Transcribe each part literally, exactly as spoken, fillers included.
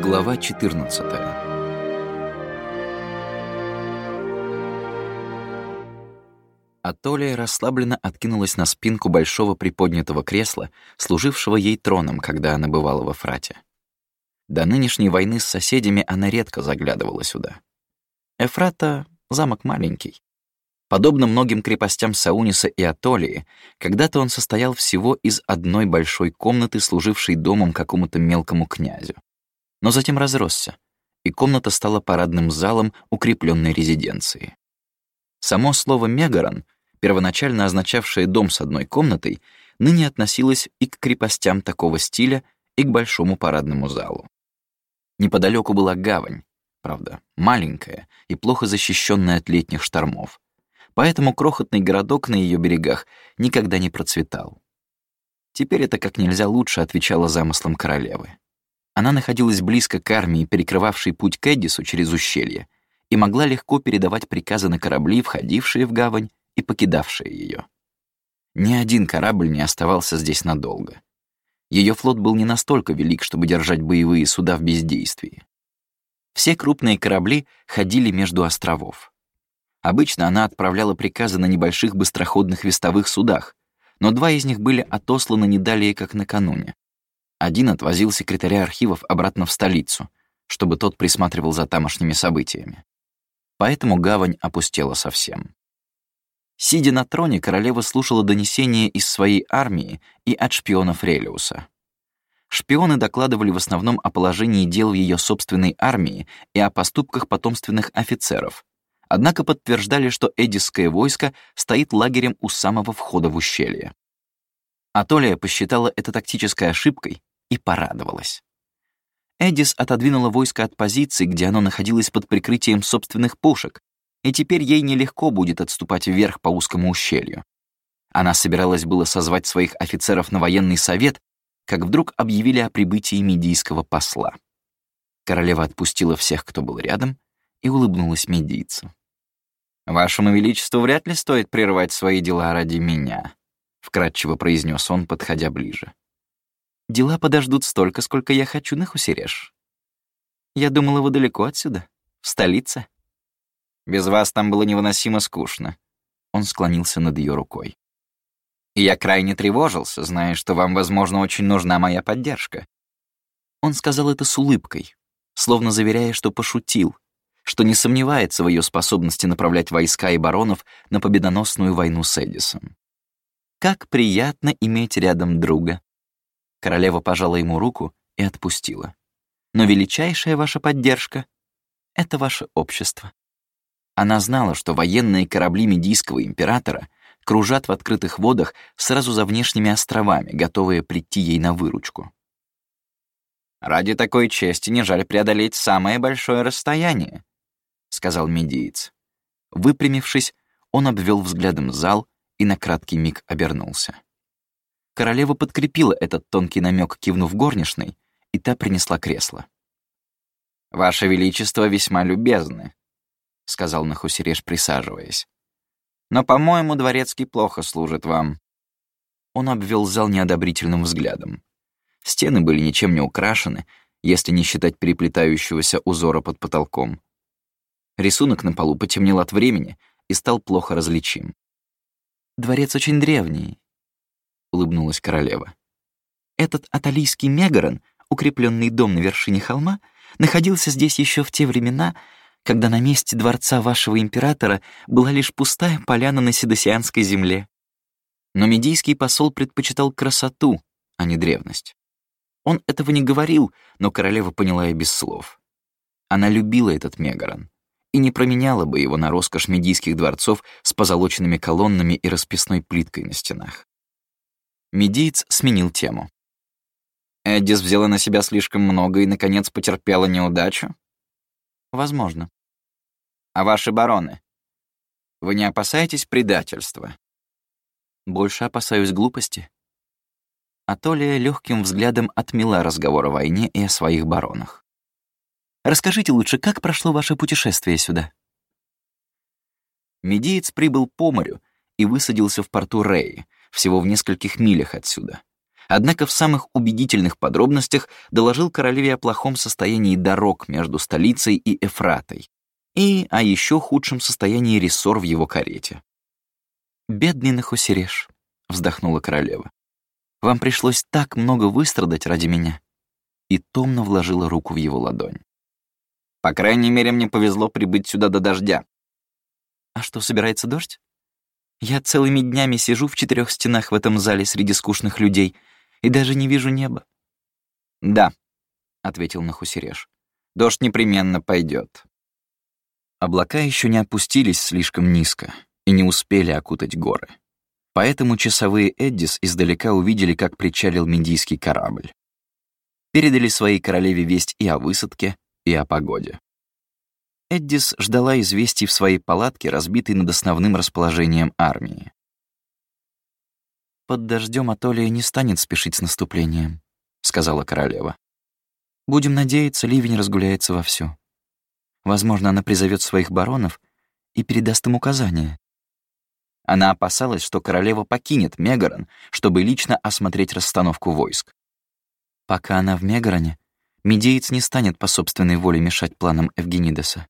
Глава четырнадцатая. Атолия расслабленно откинулась на спинку большого приподнятого кресла, служившего ей троном, когда она бывала во Эфрате. До нынешней войны с соседями она редко заглядывала сюда. Эфрата — замок маленький. Подобно многим крепостям Сауниса и Атолии, когда-то он состоял всего из одной большой комнаты, служившей домом какому-то мелкому князю. Но затем разросся, и комната стала парадным залом укрепленной резиденции. Само слово «мегарон», первоначально означавшее дом с одной комнатой, ныне относилось и к крепостям такого стиля, и к большому парадному залу. Неподалеку была гавань, правда, маленькая и плохо защищенная от летних штормов, поэтому крохотный городок на ее берегах никогда не процветал. Теперь это как нельзя лучше отвечало замыслам королевы. Она находилась близко к армии, перекрывавшей путь к Эддису через ущелье, и могла легко передавать приказы на корабли, входившие в гавань и покидавшие ее. Ни один корабль не оставался здесь надолго. Ее флот был не настолько велик, чтобы держать боевые суда в бездействии. Все крупные корабли ходили между островов. Обычно она отправляла приказы на небольших быстроходных вестовых судах, но два из них были отосланы не далее, как накануне. Один отвозил секретаря архивов обратно в столицу, чтобы тот присматривал за тамошними событиями. Поэтому гавань опустела совсем. Сидя на троне, королева слушала донесения из своей армии и от шпионов Релиуса. Шпионы докладывали в основном о положении дел в ее собственной армии и о поступках потомственных офицеров, однако подтверждали, что эддисское войско стоит лагерем у самого входа в ущелье. Атолия посчитала это тактической ошибкой и порадовалась. Эддис отодвинула войско от позиций, где оно находилось под прикрытием собственных пушек, и теперь ей нелегко будет отступать вверх по узкому ущелью. Она собиралась было созвать своих офицеров на военный совет, как вдруг объявили о прибытии медийского посла. Королева отпустила всех, кто был рядом, и улыбнулась медийцу. «Вашему величеству вряд ли стоит прервать свои дела ради меня», — вкратчиво произнес он, подходя ближе. «Дела подождут столько, сколько я хочу, Нахусереш. Я думала, вы далеко отсюда, в столице». «Без вас там было невыносимо скучно». Он склонился над ее рукой. «И я крайне тревожился, зная, что вам, возможно, очень нужна моя поддержка». Он сказал это с улыбкой, словно заверяя, что пошутил, что не сомневается в ее способности направлять войска и баронов на победоносную войну с Эддисом. «Как приятно иметь рядом друга». Королева пожала ему руку и отпустила. «Но величайшая ваша поддержка — это ваше общество». Она знала, что военные корабли Медийского императора кружат в открытых водах сразу за внешними островами, готовые прийти ей на выручку. «Ради такой чести не жаль преодолеть самое большое расстояние», — сказал медиец. Выпрямившись, он обвел взглядом зал и на краткий миг обернулся. Королева подкрепила этот тонкий намек, кивнув горничной, и та принесла кресло. «Ваше Величество весьма любезны», — сказал Нахусереш, присаживаясь. «Но, по-моему, дворецкий плохо служит вам». Он обвел зал неодобрительным взглядом. Стены были ничем не украшены, если не считать переплетающегося узора под потолком. Рисунок на полу потемнел от времени и стал плохо различим. «Дворец очень древний», — улыбнулась королева. «Этот аталийский мегарон, укрепленный дом на вершине холма, находился здесь еще в те времена, когда на месте дворца вашего императора была лишь пустая поляна на Седосианской земле. Но медийский посол предпочитал красоту, а не древность. Он этого не говорил, но королева поняла и без слов. Она любила этот мегарон и не променяла бы его на роскошь медийских дворцов с позолоченными колоннами и расписной плиткой на стенах. Медиец сменил тему. «Эддис взяла на себя слишком много и, наконец, потерпела неудачу?» «Возможно». «А ваши бароны? Вы не опасаетесь предательства?» «Больше опасаюсь глупости». Атолия легким взглядом отмела разговор о войне и о своих баронах. «Расскажите лучше, как прошло ваше путешествие сюда?» Медиец прибыл по морю и высадился в порту Реи, всего в нескольких милях отсюда. Однако в самых убедительных подробностях доложил королеве о плохом состоянии дорог между столицей и Эфратой и о еще худшем состоянии рессор в его карете. «Бедный Нахусереш», — вздохнула королева, — «вам пришлось так много выстрадать ради меня», и томно вложила руку в его ладонь. «По крайней мере, мне повезло прибыть сюда до дождя». «А что, собирается дождь? Я целыми днями сижу в четырех стенах в этом зале среди скучных людей и даже не вижу неба». «Да», — ответил Нахусереш, — «дождь непременно пойдет». Облака еще не опустились слишком низко и не успели окутать горы. Поэтому часовые Эддис издалека увидели, как причалил мидийский корабль. Передали своей королеве весть и о высадке, и о погоде. Эддис ждала известий в своей палатке, разбитой над основным расположением армии. «Под дождем Атолия не станет спешить с наступлением», — сказала королева. «Будем надеяться, ливень разгуляется вовсю. Возможно, она призовет своих баронов и передаст им указания». Она опасалась, что королева покинет Мегарон, чтобы лично осмотреть расстановку войск. Пока она в Мегароне, медеец не станет по собственной воле мешать планам Эвгенидеса.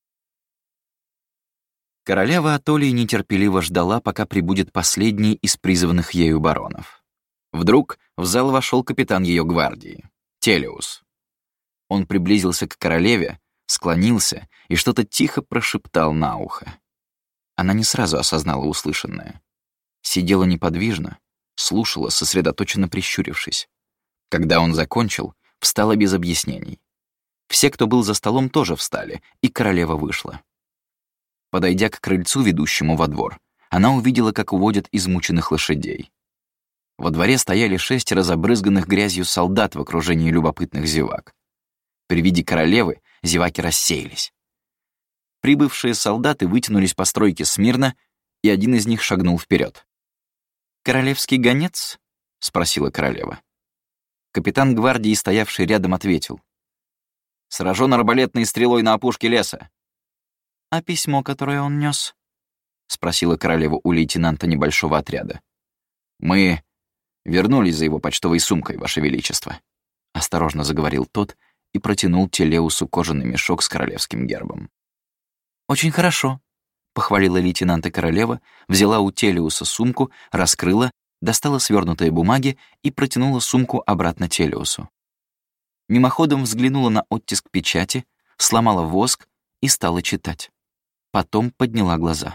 Королева Атолии нетерпеливо ждала, пока прибудет последний из призванных ею баронов. Вдруг в зал вошел капитан ее гвардии, Телеус. Он приблизился к королеве, склонился и что-то тихо прошептал на ухо. Она не сразу осознала услышанное. Сидела неподвижно, слушала, сосредоточенно прищурившись. Когда он закончил, встала без объяснений. Все, кто был за столом, тоже встали, и королева вышла. Подойдя к крыльцу, ведущему во двор, она увидела, как уводят измученных лошадей. Во дворе стояли шесть разобрызганных грязью солдат в окружении любопытных зевак. При виде королевы зеваки рассеялись. Прибывшие солдаты вытянулись по стройке смирно, и один из них шагнул вперед. «Королевский гонец?» — спросила королева. Капитан гвардии, стоявший рядом, ответил. «Сражен арбалетной стрелой на опушке леса». «А письмо, которое он нес?» — спросила королева у лейтенанта небольшого отряда. «Мы вернулись за его почтовой сумкой, Ваше Величество», — осторожно заговорил тот и протянул Телеусу кожаный мешок с королевским гербом. «Очень хорошо», — похвалила лейтенанта королева, взяла у Телеуса сумку, раскрыла, достала свернутые бумаги и протянула сумку обратно Телеусу. Мимоходом взглянула на оттиск печати, сломала воск и стала читать. Потом подняла глаза.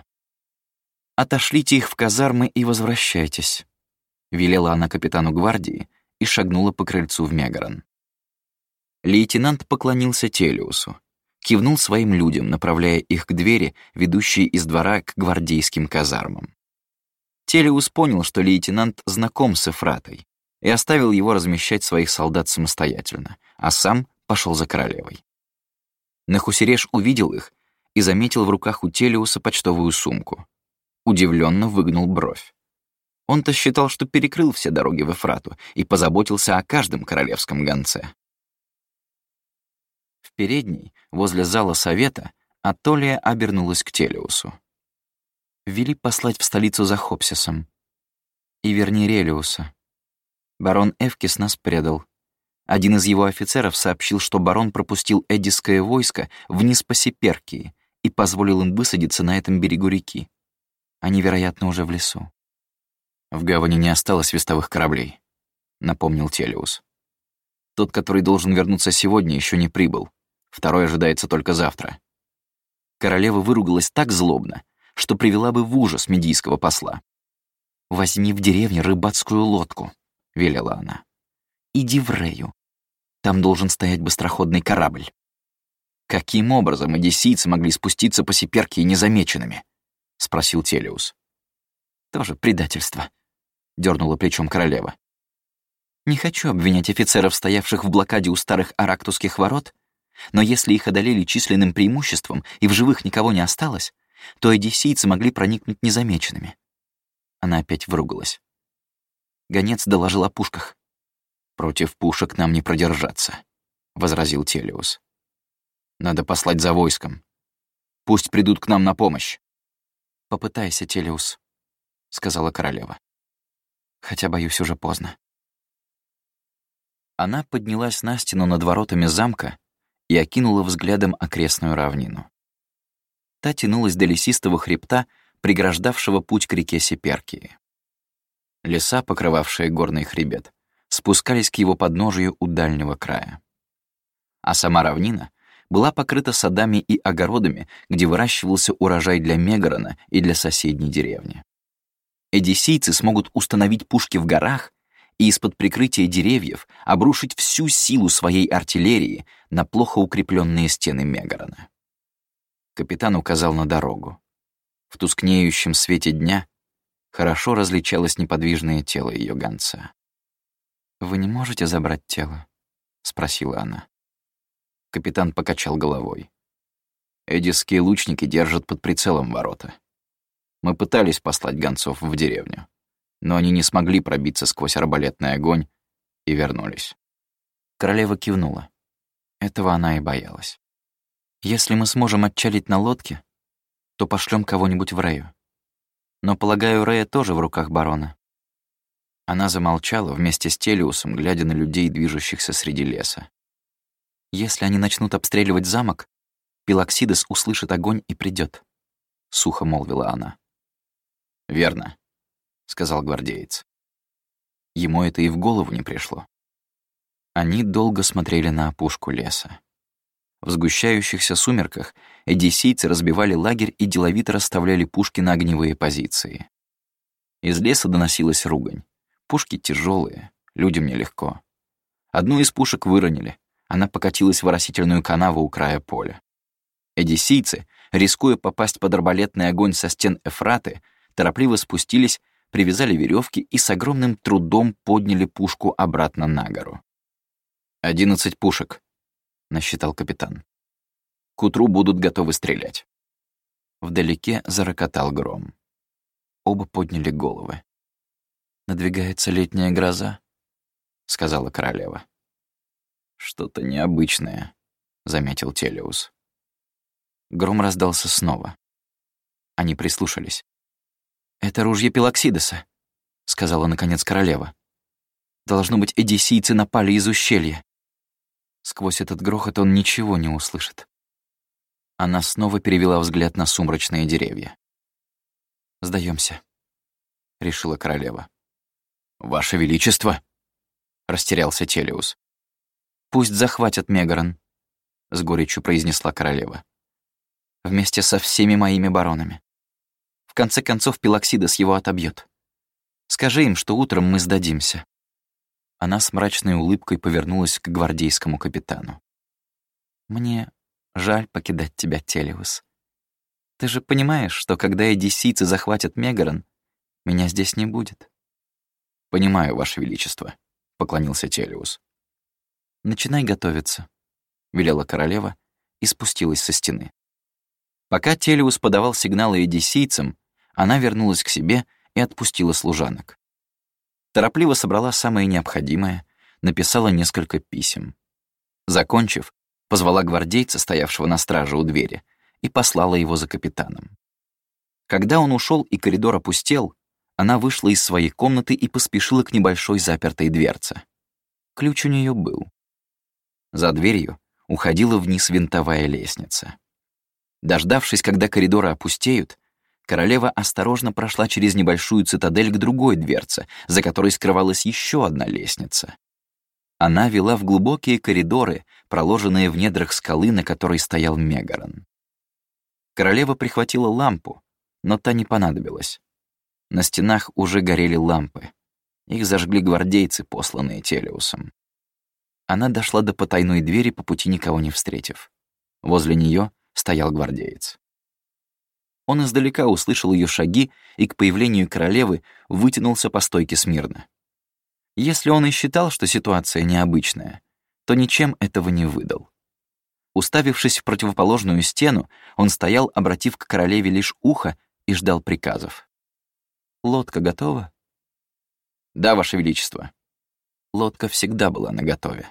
«Отошлите их в казармы и возвращайтесь», — велела она капитану гвардии и шагнула по крыльцу в Мегарон. Лейтенант поклонился Телеусу, кивнул своим людям, направляя их к двери, ведущей из двора к гвардейским казармам. Телеус понял, что лейтенант знаком с Эфратой, и оставил его размещать своих солдат самостоятельно, а сам пошел за королевой. Нахусереш увидел их и заметил в руках у Телеуса почтовую сумку. Удивленно выгнул бровь. Он-то считал, что перекрыл все дороги в Эфрату и позаботился о каждом королевском гонце. В передней, возле зала совета, Атолия обернулась к Телеусу. «Вели послать в столицу за Хопсисом. И верни Релиуса. Барон Эвкис нас предал. Один из его офицеров сообщил, что барон пропустил эддисское войско вниз по Сиперкии и позволил им высадиться на этом берегу реки. Они, вероятно, уже в лесу». «В гавани не осталось вестовых кораблей», — напомнил Телеус. «Тот, который должен вернуться сегодня, еще не прибыл. Второй ожидается только завтра». Королева выругалась так злобно, что привела бы в ужас медийского посла. «Возьми в деревне рыбацкую лодку», — велела она. «Иди в Рею. Там должен стоять быстроходный корабль». «Каким образом одессийцы могли спуститься по Сиперкии незамеченными?» — спросил Телеус. «Тоже предательство», — дернула плечом королева. «Не хочу обвинять офицеров, стоявших в блокаде у старых арактусских ворот, но если их одолели численным преимуществом и в живых никого не осталось, то одессийцы могли проникнуть незамеченными». Она опять выругалась. Гонец доложил о пушках. «Против пушек нам не продержаться», — возразил Телеус. «Надо послать за войском. Пусть придут к нам на помощь». «Попытайся, Телеус», — сказала королева. «Хотя, боюсь, уже поздно». Она поднялась на стену над воротами замка и окинула взглядом окрестную равнину. Та тянулась до лесистого хребта, преграждавшего путь к реке Сиперкии. Леса, покрывавшие горный хребет, спускались к его подножию у дальнего края. А сама равнина была покрыта садами и огородами, где выращивался урожай для Мегарона и для соседней деревни. Эдиссийцы смогут установить пушки в горах и из-под прикрытия деревьев обрушить всю силу своей артиллерии на плохо укрепленные стены Мегарона. Капитан указал на дорогу. В тускнеющем свете дня хорошо различалось неподвижное тело ее гонца. «Вы не можете забрать тело?» — спросила она. Капитан покачал головой. «Эдисские лучники держат под прицелом ворота. Мы пытались послать гонцов в деревню, но они не смогли пробиться сквозь арбалетный огонь и вернулись». Королева кивнула. Этого она и боялась. «Если мы сможем отчалить на лодке, то пошлем кого-нибудь в Рею. Но, полагаю, Рея тоже в руках барона». Она замолчала вместе с Телиусом, глядя на людей, движущихся среди леса. «Если они начнут обстреливать замок, Пилоксидес услышит огонь и придет», — сухо молвила она. «Верно», — сказал гвардеец. Ему это и в голову не пришло. Они долго смотрели на опушку леса. В сгущающихся сумерках эдиссийцы разбивали лагерь и деловито расставляли пушки на огневые позиции. Из леса доносилась ругань. Пушки тяжелые, людям нелегко. Одну из пушек выронили. Она покатилась в оросительную канаву у края поля. Эдиссийцы, рискуя попасть под арбалетный огонь со стен Эфраты, торопливо спустились, привязали веревки и с огромным трудом подняли пушку обратно на гору. «Одиннадцать пушек», — насчитал капитан. «К утру будут готовы стрелять». Вдалеке зарокотал гром. Оба подняли головы. «Надвигается летняя гроза», — сказала королева. «Что-то необычное», — заметил Телиус. Гром раздался снова. Они прислушались. «Это ружье Пилоксидеса», — сказала наконец королева. «Должно быть, эдиссийцы напали из ущелья. Сквозь этот грохот он ничего не услышит». Она снова перевела взгляд на сумрачные деревья. «Сдаемся», — решила королева. «Ваше Величество!» — растерялся Телиус. «Пусть захватят Мегарон», — с горечью произнесла королева. «Вместе со всеми моими баронами. В конце концов Пилоксидес его отобьет. Скажи им, что утром мы сдадимся». Она с мрачной улыбкой повернулась к гвардейскому капитану. «Мне жаль покидать тебя, Телиус. Ты же понимаешь, что когда эдиссийцы захватят Мегарон, меня здесь не будет». «Понимаю, Ваше Величество», — поклонился Телиус. «Начинай готовиться», — велела королева и спустилась со стены. Пока Телиус подавал сигналы эдиссийцам, она вернулась к себе и отпустила служанок. Торопливо собрала самое необходимое, написала несколько писем. Закончив, позвала гвардейца, стоявшего на страже у двери, и послала его за капитаном. Когда он ушел и коридор опустел, она вышла из своей комнаты и поспешила к небольшой запертой дверце. Ключ у нее был. За дверью уходила вниз винтовая лестница. Дождавшись, когда коридоры опустеют, королева осторожно прошла через небольшую цитадель к другой дверце, за которой скрывалась еще одна лестница. Она вела в глубокие коридоры, проложенные в недрах скалы, на которой стоял Мегарон. Королева прихватила лампу, но та не понадобилась. На стенах уже горели лампы. Их зажгли гвардейцы, посланные Телиусом. Она дошла до потайной двери, по пути никого не встретив. Возле нее стоял гвардеец. Он издалека услышал ее шаги и к появлению королевы вытянулся по стойке смирно. Если он и считал, что ситуация необычная, то ничем этого не выдал. Уставившись в противоположную стену, он стоял, обратив к королеве лишь ухо, и ждал приказов. «Лодка готова?» «Да, Ваше Величество». Лодка всегда была наготове.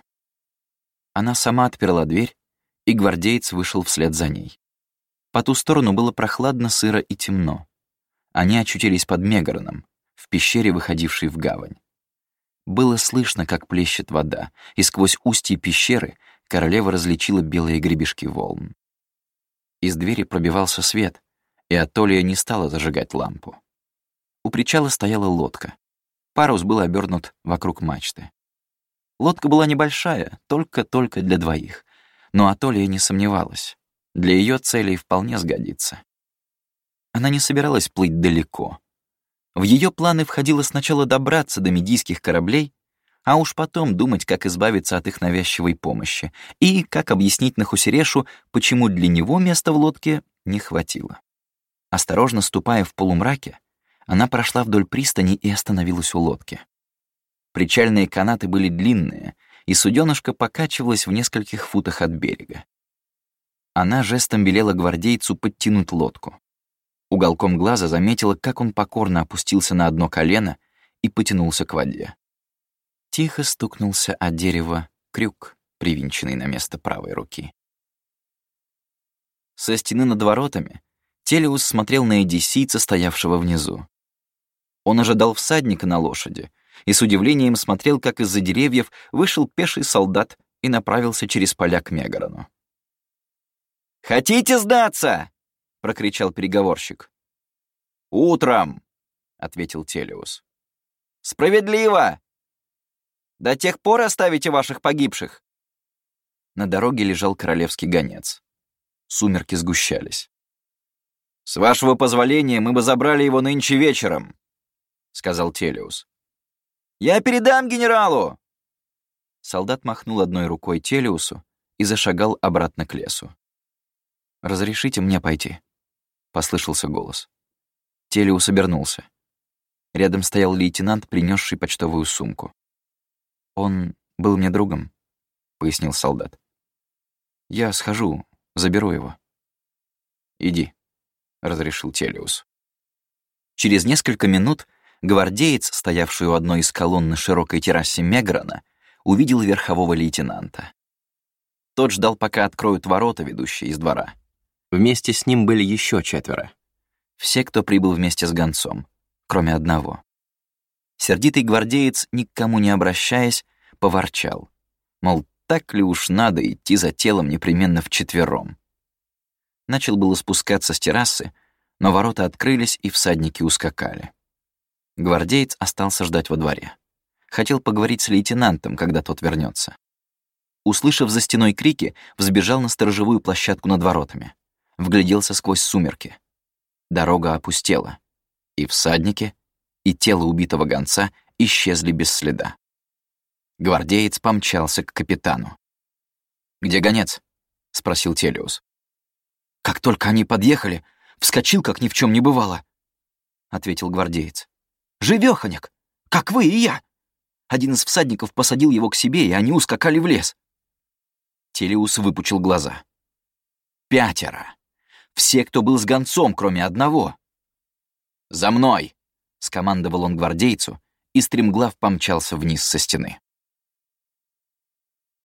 Она сама отперла дверь, и гвардеец вышел вслед за ней. По ту сторону было прохладно, сыро и темно. Они очутились под Мегароном, в пещере, выходившей в гавань. Было слышно, как плещет вода, и сквозь устье пещеры королева различила белые гребешки волн. Из двери пробивался свет, и Атолия не стала зажигать лампу. У причала стояла лодка. Парус был обернут вокруг мачты. Лодка была небольшая, только-только для двоих, но Атолия не сомневалась. Для ее целей вполне сгодится. Она не собиралась плыть далеко. В ее планы входило сначала добраться до медийских кораблей, а уж потом думать, как избавиться от их навязчивой помощи и как объяснить Нахусерешу, почему для него места в лодке не хватило. Осторожно ступая в полумраке, она прошла вдоль пристани и остановилась у лодки. Причальные канаты были длинные, и суденышко покачивалось в нескольких футах от берега. Она жестом велела гвардейцу подтянуть лодку. Уголком глаза заметила, как он покорно опустился на одно колено и потянулся к воде. Тихо стукнулся о дерево крюк, привинченный на место правой руки. Со стены над воротами Телеус смотрел на одиссийца, стоявшего внизу. Он ожидал всадника на лошади и с удивлением смотрел, как из-за деревьев вышел пеший солдат и направился через поля к Мегарону. «Хотите сдаться?» — прокричал переговорщик. «Утром», — ответил Телеус. «Справедливо! До тех пор оставите ваших погибших?» На дороге лежал королевский гонец. Сумерки сгущались. «С вашего позволения мы бы забрали его нынче вечером», — сказал Телеус. «Я передам генералу!» Солдат махнул одной рукой Телеусу и зашагал обратно к лесу. «Разрешите мне пойти?» — послышался голос. Телеус обернулся. Рядом стоял лейтенант, принесший почтовую сумку. «Он был мне другом», — пояснил солдат. «Я схожу, заберу его». «Иди», — разрешил Телеус. Через несколько минут гвардеец, стоявший у одной из колонн на широкой террасе Мегарона, увидел верхового лейтенанта. Тот ждал, пока откроют ворота, ведущие из двора. Вместе с ним были еще четверо. Все, кто прибыл вместе с гонцом, кроме одного. Сердитый гвардеец, ни к кому не обращаясь, поворчал. Мол, так ли уж надо идти за телом непременно вчетвером. Начал было спускаться с террасы, но ворота открылись, и всадники ускакали. Гвардеец остался ждать во дворе. Хотел поговорить с лейтенантом, когда тот вернется. Услышав за стеной крики, взбежал на сторожевую площадку над воротами. Вгляделся сквозь сумерки. Дорога опустела. И всадники, и тело убитого гонца исчезли без следа. Гвардеец помчался к капитану. «Где гонец?» — спросил Телеус. «Как только они подъехали, вскочил, как ни в чем не бывало», — ответил гвардеец. «Живёхонек, как вы и я!» Один из всадников посадил его к себе, и они ускакали в лес. Телеус выпучил глаза. «Пятеро! Все, кто был с гонцом, кроме одного!» «За мной!» — скомандовал он гвардейцу, и стремглав помчался вниз со стены.